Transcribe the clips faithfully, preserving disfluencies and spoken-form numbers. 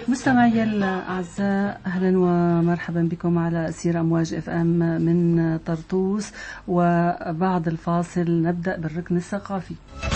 مستمعي الأعزاء، أهلا ومرحبا بكم على أسير أمواج اف ام من طرطوس. وبعد الفاصل نبدأ بالركن الثقافي.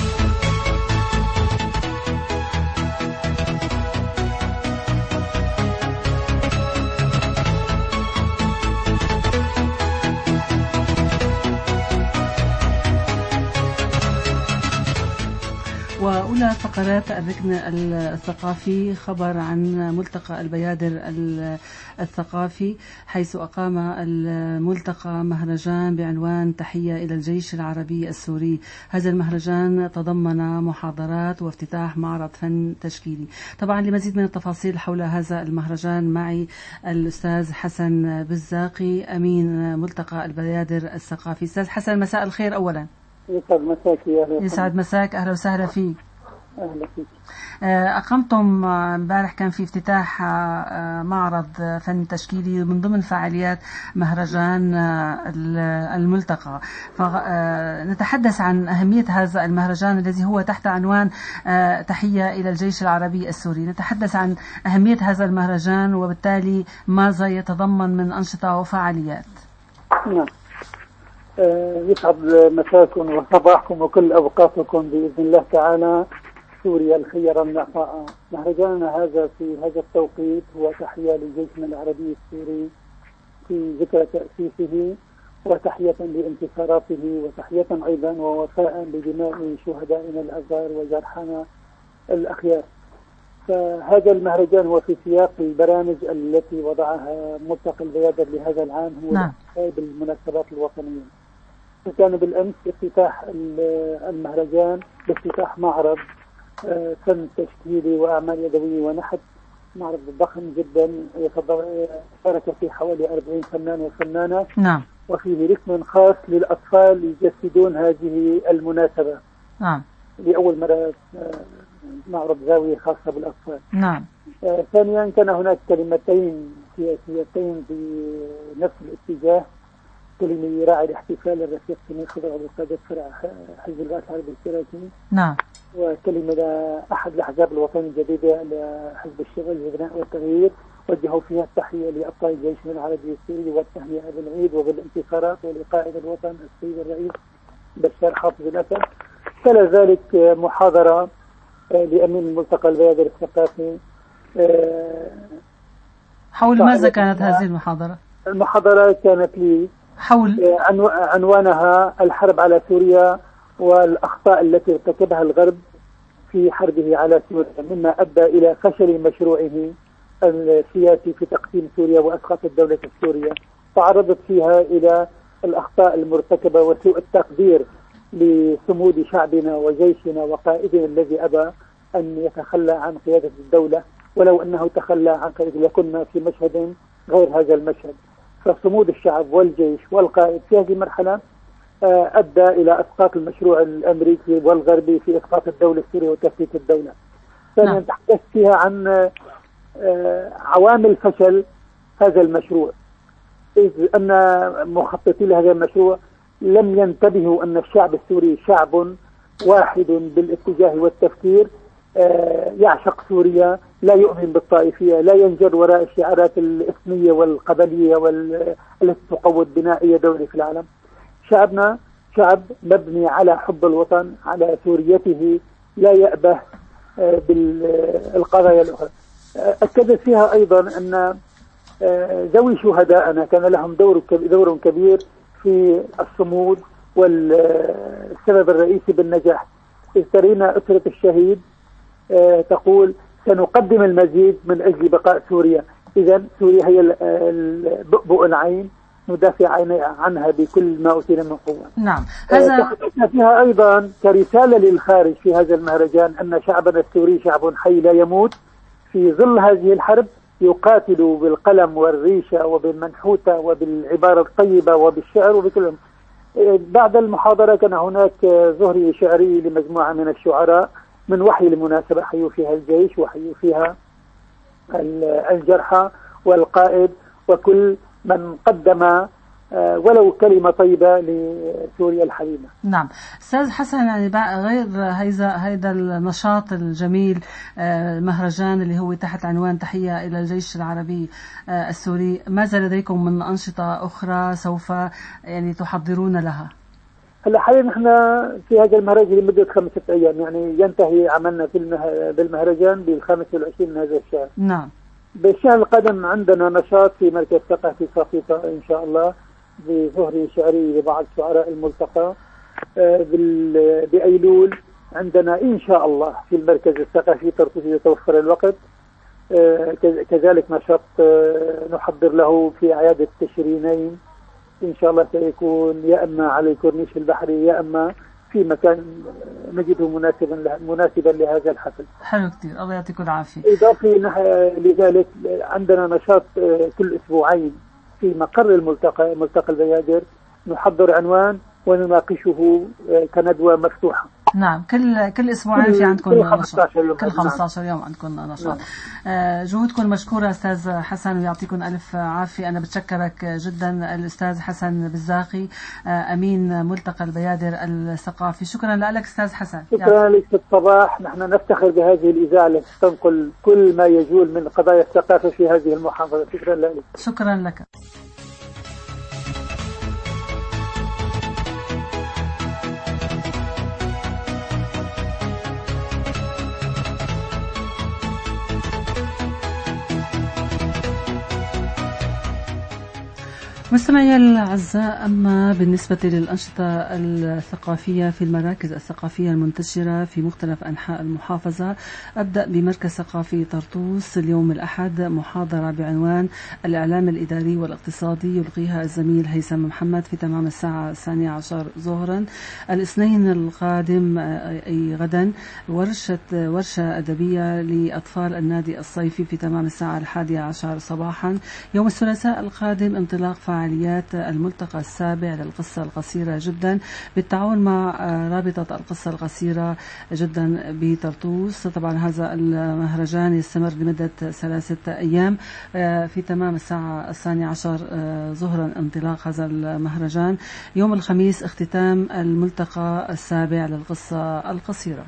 وأولى فقرات الركن الثقافي خبر عن ملتقى البيادر الثقافي، حيث أقام الملتقى مهرجان بعنوان تحية إلى الجيش العربي السوري. هذا المهرجان تضمن محاضرات وافتتاح معرض فن تشكيلي. طبعا لمزيد من التفاصيل حول هذا المهرجان معي الأستاذ حسن بزاقي أمين ملتقى البيادر الثقافي. أستاذ حسن، مساء الخير. أولا يسعد مساك. يسعد مساك، أهلا وسهلا فيك. أهلا فيك. أقمتم امبارح كان في افتتاح معرض فن تشكيلي من ضمن فعاليات مهرجان الملتقى، فنتحدث عن أهمية هذا المهرجان الذي هو تحت عنوان تحية إلى الجيش العربي السوري. نتحدث عن أهمية هذا المهرجان وبالتالي ماذا يتضمن من أنشطة وفعاليات. نعم، يسعد مساكم وصباحكم وكل أوقاتكم بإذن الله تعالى. سوريا الخير النقاء. مهرجاننا هذا في هذا التوقيت هو تحية لجيشنا العربي السوري في ذكرى تأسيسه، وتحية لانتصاراته، وتحية أيضا ووفاء لدماء شهدائنا الأبرار وجرحانا الأخيار. فهذا المهرجان هو في سياق البرامج التي وضعها ملتقى البيادر لهذا العام، هو نعم. بالمناسبات الوطنية. فكان بالأمس افتتاح المهرجان بافتتاح معرض فن تشكيلي وأعمال يدوية ونحت، معرض ضخم جدا شارك فيه حوالي أربعين فنان وفنانة. نعم. وفيه ركن خاص للأطفال يجسدون هذه المناسبة. نعم. لأول مرة معرض زاوية خاصة بالأطفال. نعم. آه ثانيا كان هناك كلمتين سياسيتين في نفس الاتجاه. كلمة يراعي الاحتفال الرفيق سمير خضر عبد القادر فرع حزب البعث العربي الاشتراكي. نعم. وكلمة لأحد الأحزاب الوطنية الجديدة لحزب الشغل والبناء والتغيير، وجهوا فيها التحية لأبطال جيشنا العربي السوري والتهنئة بالعيد وبالانتصارات ولقائد الوطن السيد الرئيس بشار حافظ الأسد. تلا ذلك محاضرة لأمين الملتقى البيادر الثقافي. حول ماذا كانت هذه المحاضرة؟ المحاضرة كانت لي حول عنوانها الحرب على سوريا والأخطاء التي ارتكبها الغرب في حربه على سوريا، مما أدى إلى فشل مشروعه السياسي في تقسيم سوريا وأسقاط الدولة السورية. تعرضت فيها إلى الأخطاء المرتكبة وسوء التقدير لصمود شعبنا وجيشنا وقائدنا الذي أبى أن يتخلى عن قيادة الدولة، ولو أنه تخلى عن قيادة لكنا في مشهد غير هذا المشهد. فصمود الشعب والجيش والقائد في هذه المرحلة أدى إلى إسقاط المشروع الأمريكي والغربي في إسقاط الدولة السورية وتفكيك الدولة. ثانيا تحدث فيها عن عوامل فشل هذا المشروع، إذ أن مخططي لهذا المشروع لم ينتبهوا أن الشعب السوري شعب واحد بالاتجاه والتفكير، يعشق سوريا، لا يؤمن بالطائفية، لا ينجر وراء الشعارات الإثنية والقبلية والتي تقوض بناء أي دولة في العالم. شعبنا شعب مبني على حب الوطن، على سوريته، لا يأبه بالقضايا الأخرى. أكدت فيها أيضا أن ذوي شهداءنا كان لهم دور دور كبير في الصمود والسبب الرئيسي بالنجاح. إذ ترينا أسرة الشهيد تقول سنقدم المزيد من أجل بقاء سوريا. إذا سوريا هي بؤبؤ العين، ندافع عنها بكل ما أوتينا من قوة. نعم. هذا تحدثنا فيها أيضا كرسالة للخارج في هذا المهرجان أن شعبنا السوري شعب حي لا يموت، في ظل هذه الحرب يقاتل بالقلم والريشة وبالمنحوتة وبالعبارة الطيبة وبالشعر وبكل. بعد المحاضرة كان هناك ظهري شعري لمجموعة من الشعراء من وحي المناسبة، حيوا فيها الجيش وحيوا فيها الجرحى والقائد وكل من قدم ولو كلمة طيبة لسوريا الحبيبة. نعم أستاذ حسن، يعني غير هيدا هيدا النشاط الجميل المهرجان اللي هو تحت عنوان تحية إلى الجيش العربي السوري، ماذا لديكم من أنشطة أخرى سوف يعني تحضرون لها؟ هلا حاليا نحن في هذا المهرجان لمدة خمسة أيام، يعني ينتهي عملنا في بالمهرجان بالخامس والعشرين من هذا الشهر. نعم. بالشهر القادم عندنا نشاط في مركز ثقافي صافيطة إن شاء الله بظهر شعري لبعض شعراء الملتقى. بأيلول عندنا إن شاء الله في المركز الثقافي طرطوس إذا توفر الوقت كذلك نشاط نحضر له في أعياد التشرينين إن شاء الله، سيكون يا أما على الكورنيش البحري يا أما في مكان نجده مناسبا مناسبا لهذا الحفل. حلو كتير، الله يعطيكم العافية. إضافة لذلك عندنا نشاط كل أسبوعين في مقر الملتقى ملتقى البيادر، نحضر عنوان ونناقشه كندوة مفتوحة. نعم، كل كل اسبوعين في عندكم كل خمسة يوم كل خمسة عشر يوم عندكم نشاط. آه جهودكم مشكورة أستاذ حسن ويعطيكم ألف عافية. أنا بتشكرك جدا الأستاذ حسن بالزاقي، آه أمين ملتقى البيادر الثقافي. شكرا لك أستاذ حسن. شكرا لك ست صباح، نحن نفتخر بهذه الإذاعة التي تنقل كل ما يجول من قضايا الثقافة في هذه المحافظة. شكرا لك. شكرا لك. مستمعي الأعزاء، أما بالنسبة للأنشطة الثقافية في المراكز الثقافية المنتشرة في مختلف أنحاء المحافظة، أبدأ بمركز ثقافي طرطوس اليوم الأحد محاضرة بعنوان الإعلام الإداري والاقتصادي يلقيها الزميل هيثم محمد في تمام الساعة الثانية عشر ظهرا. الاثنين القادم أي غدا ورشة ورشة أدبية لأطفال النادي الصيفي في تمام الساعة الحادية عشر صباحا. يوم الثلاثاء القادم انطلاق فعاليات الملتقى السابع للقصة القصيرة جدا بالتعاون مع رابطة القصة القصيرة جدا بطرطوس. طبعا هذا المهرجان يستمر لمدة ثلاثة أيام. في تمام الساعة الثانية عشر ظهرا انطلاق هذا المهرجان. يوم الخميس اختتام الملتقى السابع للقصة القصيرة.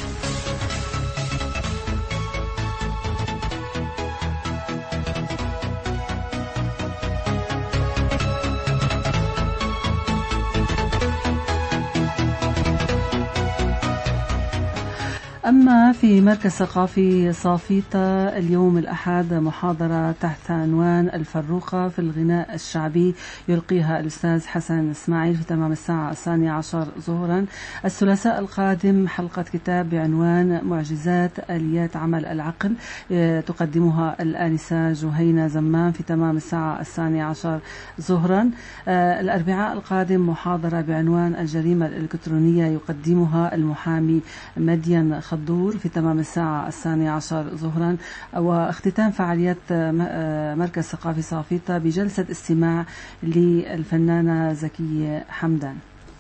أما في مركز ثقافي صافيطة اليوم الأحد محاضرة تحت عنوان الفروقة في الغناء الشعبي يلقيها الأستاذ حسن إسماعيل في تمام الساعة الثانية عشر ظهرا. الثلاثاء القادم حلقة كتاب بعنوان معجزات آليات عمل العقل تقدمها الآنسة جهينة زمان في تمام الساعة الثانية عشر ظهرا. الأربعاء القادم محاضرة بعنوان الجريمة الإلكترونية يقدمها المحامي مدين خضور في تمام الساعة الثانية عشر ظهرا. واختتام فعاليات مركز ثقافي صافيطة بجلسة استماع للفنانة زكية حمدان.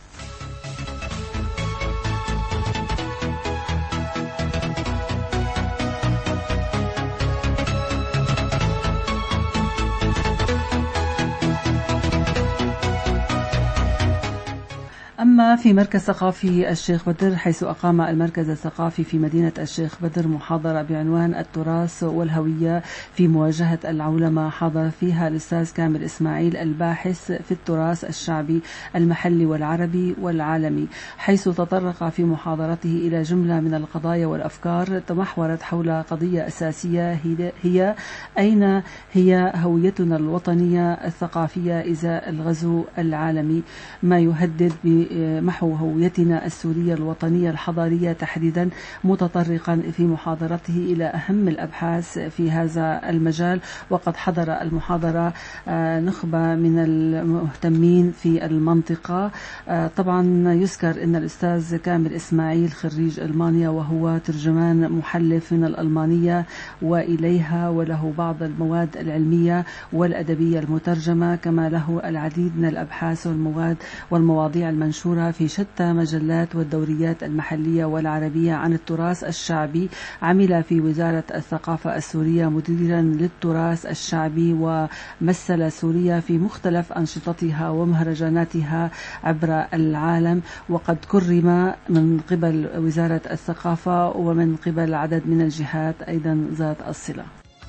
أما في مركز ثقافي الشيخ بدر، حيث أقام المركز الثقافي في مدينة الشيخ بدر محاضرة بعنوان التراث والهوية في مواجهة العولمة، حضر فيها الأستاذ كامل إسماعيل الباحث في التراث الشعبي المحلي والعربي والعالمي، حيث تطرق في محاضرته إلى جملة من القضايا والأفكار تمحورت حول قضية أساسية هي أين هي هويتنا الوطنية الثقافية إزاء الغزو العالمي، ما يهدد محو هويتنا السورية الوطنية الحضارية تحديدا، متطرقا في محاضرته إلى أهم الأبحاث في هذا المجال. وقد حضر المحاضرة نخبة من المهتمين في المنطقة. طبعا يذكر أن الأستاذ كامل إسماعيل خريج ألمانيا وهو ترجمان محلف من الألمانية وإليها، وله بعض المواد العلمية والأدبية المترجمة، كما له العديد من الأبحاث والمواد والمواضيع المنشورة المنشورة في شتى مجلات والدوريات المحلية والعربية عن التراث الشعبي. عمل في وزارة الثقافة السورية مديرا للتراث الشعبي، ومثل سوريا في مختلف أنشطتها ومهرجاناتها عبر العالم، وقد كرم من قبل وزارة الثقافة ومن قبل عدد من الجهات أيضا ذات الصلة.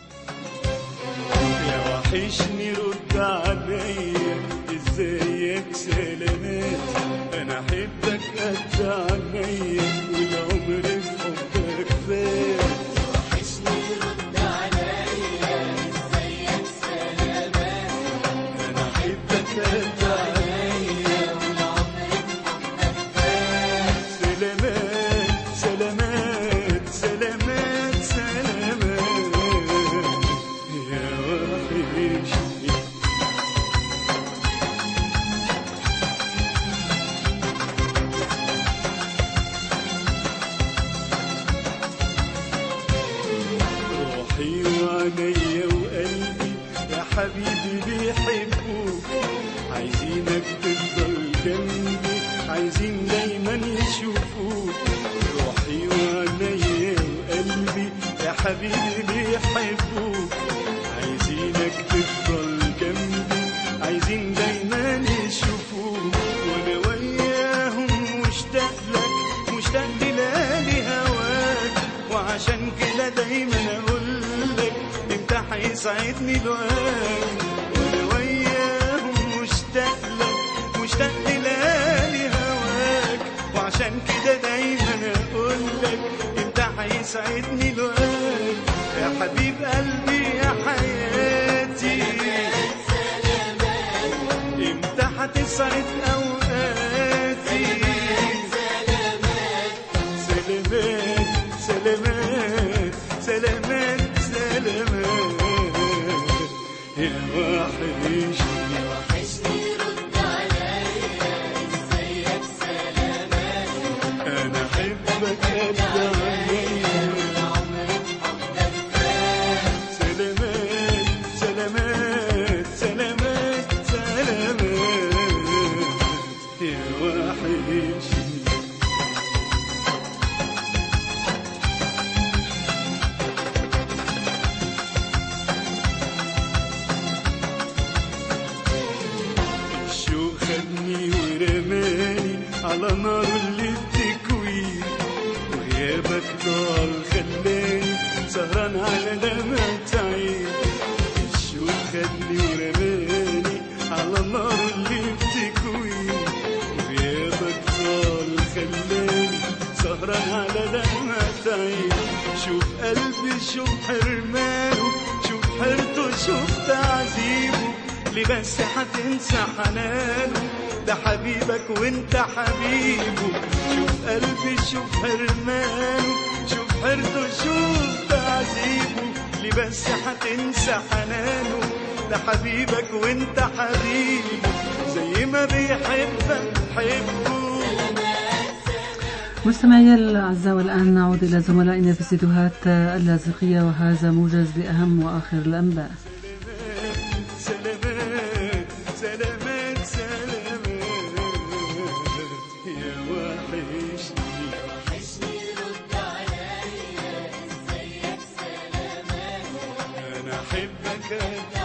يا وحشني رد علي ازيك سلامات، انا احبك قد عيني والعمر في حبك فات. وحشني رد علي ازيك سلامات، انا احبك قد عيني والعمر في حبك فات. سلامات سلامات سلامات سلامات يا وحشني. روحي وعينيا وقلبي يا حبيبي بيحبوك، عايزينك تفضل جنبي، عايزين دايما يشوفوك. روحي وعينيا وقلبي يا حبيبي بيحبوك، عايزينك تفضل جنبي، عايزين دايما يشوفوك. وانا وياهم مشتاق لك، مشتاق ليالي هواك، وعشان كده دايما اقول لك امتى هيسعدني لقاك. وانا وياهم مشتاق لك، مشتاق ليالي هواك، وعشان كده دايما اقول لك امتى هيسعدني لقاك. يا حبيب قلبي يا حياتي، امتى هتسعد اوقاتي. سلامات سلامات سلامات سلامات يا وحشني. وحشني رد عليا ازيك سلامات، انا احبك قد عيني والعمر في حبك فات. سلامات سلامات سلامات سلامات يا وحشني. الشوق خدني ورماني على نار اللي بتكوي، وغيابك طال خلاني سهران على دمعة عين. الشوق خدني ورماني على نار اللي بتكوي، وغيابك طال خلاني سهران على دمعة عين. شوف قلبي شوف حرمانه، شوف حيرته شوف تعذيبه، ليه بس هتنسى حنانه، ده حبيبك وانت حبيبه. شوف قلبي شوف حرمانه، شوف حيرته شوف تعذيبه، ليه بس هتنسى حنانه، ده حبيبك وانت حبيبه. زي ما بيحبك حبه. مستمعي الأعزاء، والآن نعود إلى زملائنا في استديوهات اللاذقية، وهذا موجز بأهم وآخر الأنباء. سلامات سلامات سلامات يا وحشني. وحشني رد عليا ازيك سلامات، انا احبك قد